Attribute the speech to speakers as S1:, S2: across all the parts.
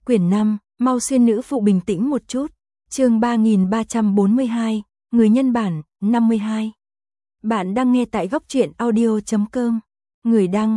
S1: Quyển 5, mau xuyên nữ phụ bình tĩnh một chút. Chương 3342, người nhân bản, 52. Bạn đang nghe tại góc truyện audio.com. Người đăng,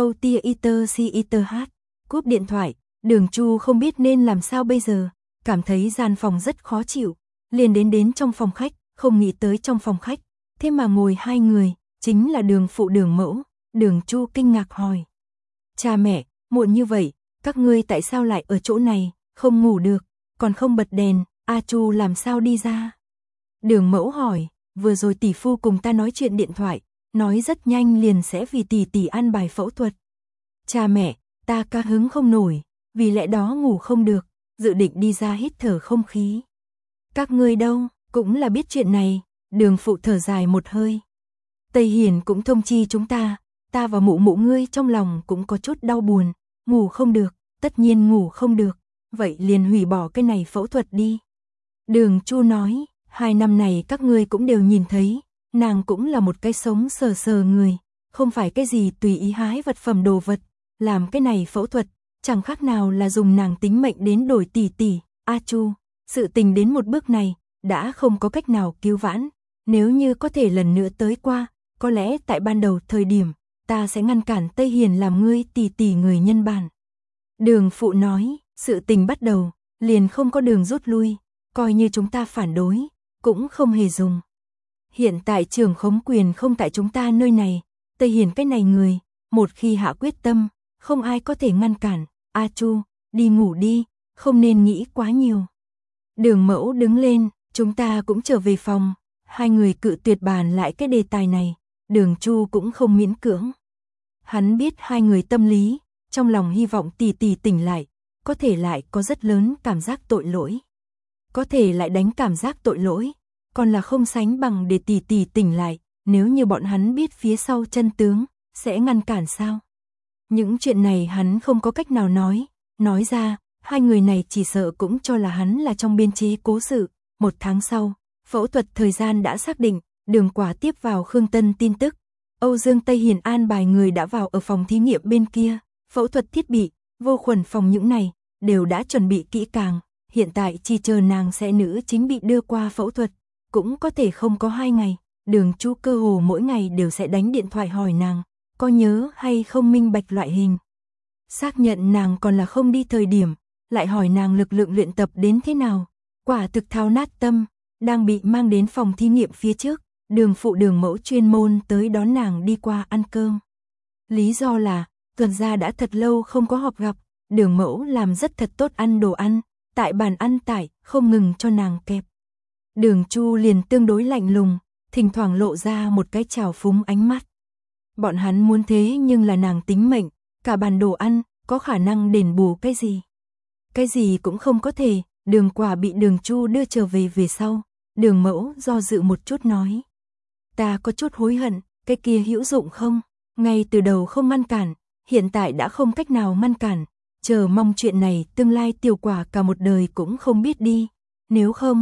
S1: EROTIETERCITH. Cúp điện thoại, Đường Chu không biết nên làm sao bây giờ, cảm thấy gian phòng rất khó chịu, liền đến trong phòng khách, không nghĩ tới trong phòng khách, thế mà ngồi hai người, chính là Đường phụ Đường mẫu. Đường Chu kinh ngạc hỏi: "Cha mẹ, muộn như vậy, các ngươi tại sao lại ở chỗ này, không ngủ được, còn không bật đèn, A Chu làm sao đi ra?" Đường mẫu hỏi: "Vừa rồi tỷ phu cùng ta nói chuyện điện thoại, nói rất nhanh liền sẽ vì tỷ an bài phẫu thuật. Cha mẹ, ta ca hứng không nổi, vì lẽ đó ngủ không được, dự định đi ra hít thở không khí. Các ngươi đâu, cũng là biết chuyện này." Đường phụ thở dài một hơi: "Tây Hiền cũng thông chi chúng ta và mụ mụ ngươi trong lòng cũng có chút đau buồn, ngủ không được, tất nhiên ngủ không được, vậy liền hủy bỏ cái này phẫu thuật đi." Đường Chu nói: "2 năm này các ngươi cũng đều nhìn thấy, nàng cũng là một cái sống sờ người, không phải cái gì tùy ý hái vật phẩm đồ vật, làm cái này phẫu thuật, chẳng khác nào là dùng nàng tính mệnh đến đổi tỷ. A Chu, sự tình đến một bước này, đã không có cách nào cứu vãn, nếu như có thể lần nữa tới qua, có lẽ tại ban đầu thời điểm, ta sẽ ngăn cản Tây Hiền làm ngươi tỷ người nhân bản." Đường phụ nói: "Sự tình bắt đầu, liền không có đường rút lui, coi như chúng ta phản đối, cũng không hề dùng. Hiện tại trưởng khống quyền không tại chúng ta nơi này, Tây Hiền cái này người, một khi hạ quyết tâm, không ai có thể ngăn cản. A Chu, đi ngủ đi, không nên nghĩ quá nhiều." Đường mẫu đứng lên: "Chúng ta cũng trở về phòng." Hai người cự tuyệt bàn lại cái đề tài này, Đường Chu cũng không miễn cưỡng. Hắn biết hai người tâm lý, trong lòng hy vọng tỷ tỉnh lại, có thể lại có rất lớn cảm giác tội lỗi. Có thể lại đánh cảm giác tội lỗi, còn là không sánh bằng để tỷ tỉnh lại, nếu như bọn hắn biết phía sau chân tướng, sẽ ngăn cản sao? Những chuyện này hắn không có cách nào nói ra, hai người này chỉ sợ cũng cho là hắn là trong biên chế cố sự. 1 tháng sau, phẫu thuật thời gian đã xác định, Đường Quả tiếp vào Khương Tân tin tức. Âu Dương Tây Hiền an bài người đã vào ở phòng thí nghiệm bên kia, phẫu thuật thiết bị, vô khuẩn phòng những này, đều đã chuẩn bị kỹ càng, hiện tại chỉ chờ nàng sẽ nữ chính bị đưa qua phẫu thuật, cũng có thể không có 2 ngày, Đường Chu cơ hồ mỗi ngày đều sẽ đánh điện thoại hỏi nàng, có nhớ hay không minh bạch loại hình. Xác nhận nàng còn là không đi thời điểm, lại hỏi nàng lực lượng luyện tập đến thế nào, quả thực thao nát tâm, đang bị mang đến phòng thí nghiệm phía trước. Đường phụ Đường mẫu chuyên môn tới đón nàng đi qua ăn cơm. Lý do là, tuần ra đã thật lâu không có họp gặp, Đường mẫu làm rất thật tốt ăn đồ ăn, tại bàn ăn tải, không ngừng cho nàng kẹp. Đường Chu liền tương đối lạnh lùng, thỉnh thoảng lộ ra một cái trào phúng ánh mắt. Bọn hắn muốn thế nhưng là nàng tính mệnh, cả bàn đồ ăn, có khả năng đền bù cái gì? Cái gì cũng không có thể. Đường Quả bị Đường Chu đưa trở về sau, Đường mẫu do dự một chút nói: "Ta có chút hối hận, cái kia hữu dụng không? Ngay từ đầu không ngăn cản, hiện tại đã không cách nào ngăn cản, chờ mong chuyện này tương lai Tiểu Quả cả một đời cũng không biết đi. Nếu không,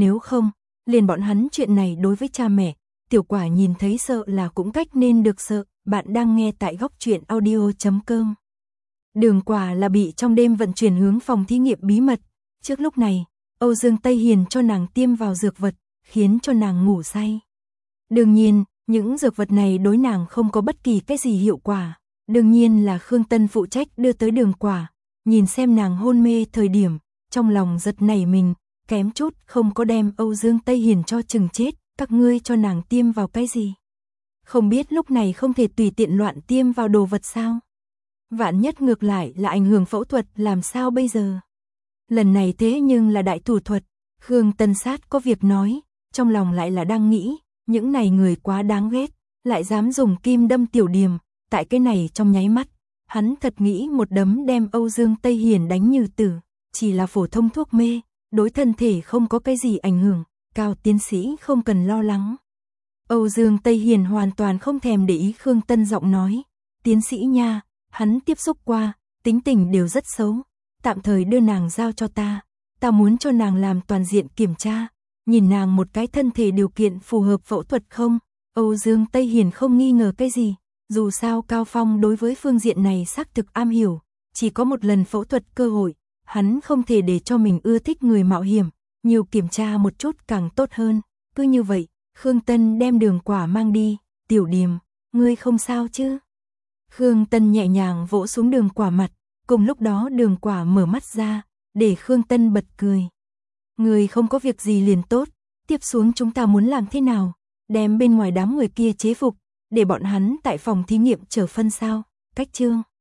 S1: liền bọn hắn chuyện này đối với cha mẹ, Tiểu Quả nhìn thấy sợ là cũng cách nên được sợ." Bạn đang nghe tại góc truyện audio.com. Đường Quả là bị trong đêm vận chuyển hướng phòng thí nghiệm bí mật. Trước lúc này, Âu Dương Tây Hiền cho nàng tiêm vào dược vật, khiến cho nàng ngủ say. Đương nhiên, những dược vật này đối nàng không có bất kỳ cái gì hiệu quả. Đương nhiên là Khương Tân phụ trách đưa tới Đường Quả, nhìn xem nàng hôn mê thời điểm, trong lòng giật nảy mình, kém chút không có đem Âu Dương Tây Hiền cho chừng chết. "Các ngươi cho nàng tiêm vào cái gì? Không biết lúc này không thể tùy tiện loạn tiêm vào đồ vật sao? Vạn nhất ngược lại là ảnh hưởng phẫu thuật làm sao bây giờ? Lần này thế nhưng là đại thủ thuật." Khương Tân Sát có việc nói, trong lòng lại là đang nghĩ, những này người quá đáng ghét, lại dám dùng kim đâm Tiểu Điềm. Tại cái này trong nháy mắt, hắn thật nghĩ một đấm đem Âu Dương Tây Hiền đánh như tử, chỉ là phổ thông thuốc mê, đối thân thể không có cái gì ảnh hưởng, Cao tiến sĩ không cần lo lắng. Âu Dương Tây Hiền hoàn toàn không thèm để ý Khương Tân giọng nói: "Tiến sĩ nha, hắn tiếp xúc qua, tính tình đều rất xấu, tạm thời đưa nàng giao cho ta muốn cho nàng làm toàn diện kiểm tra, nhìn nàng một cái thân thể điều kiện phù hợp phẫu thuật không." Âu Dương Tây Hiền không nghi ngờ cái gì, dù sao Cao Phong đối với phương diện này xác thực am hiểu, chỉ có một lần phẫu thuật cơ hội, Hắn không thể để cho mình ưa thích người mạo hiểm, nhiều kiểm tra một chút càng tốt hơn. Cứ như vậy, Khương Tân đem Đường Quả mang đi. Tiểu Điềm, ngươi không sao chứ? Khương Tân nhẹ nhàng vỗ xuống Đường Quả mặt, cùng lúc đó Đường Quả mở mắt ra, để Khương Tân bật cười. Ngươi không có việc gì liền tốt, tiếp xuống chúng ta muốn làm thế nào? Đem bên ngoài đám người kia chế phục, để bọn hắn tại phòng thí nghiệm chờ phân sao? Cách chương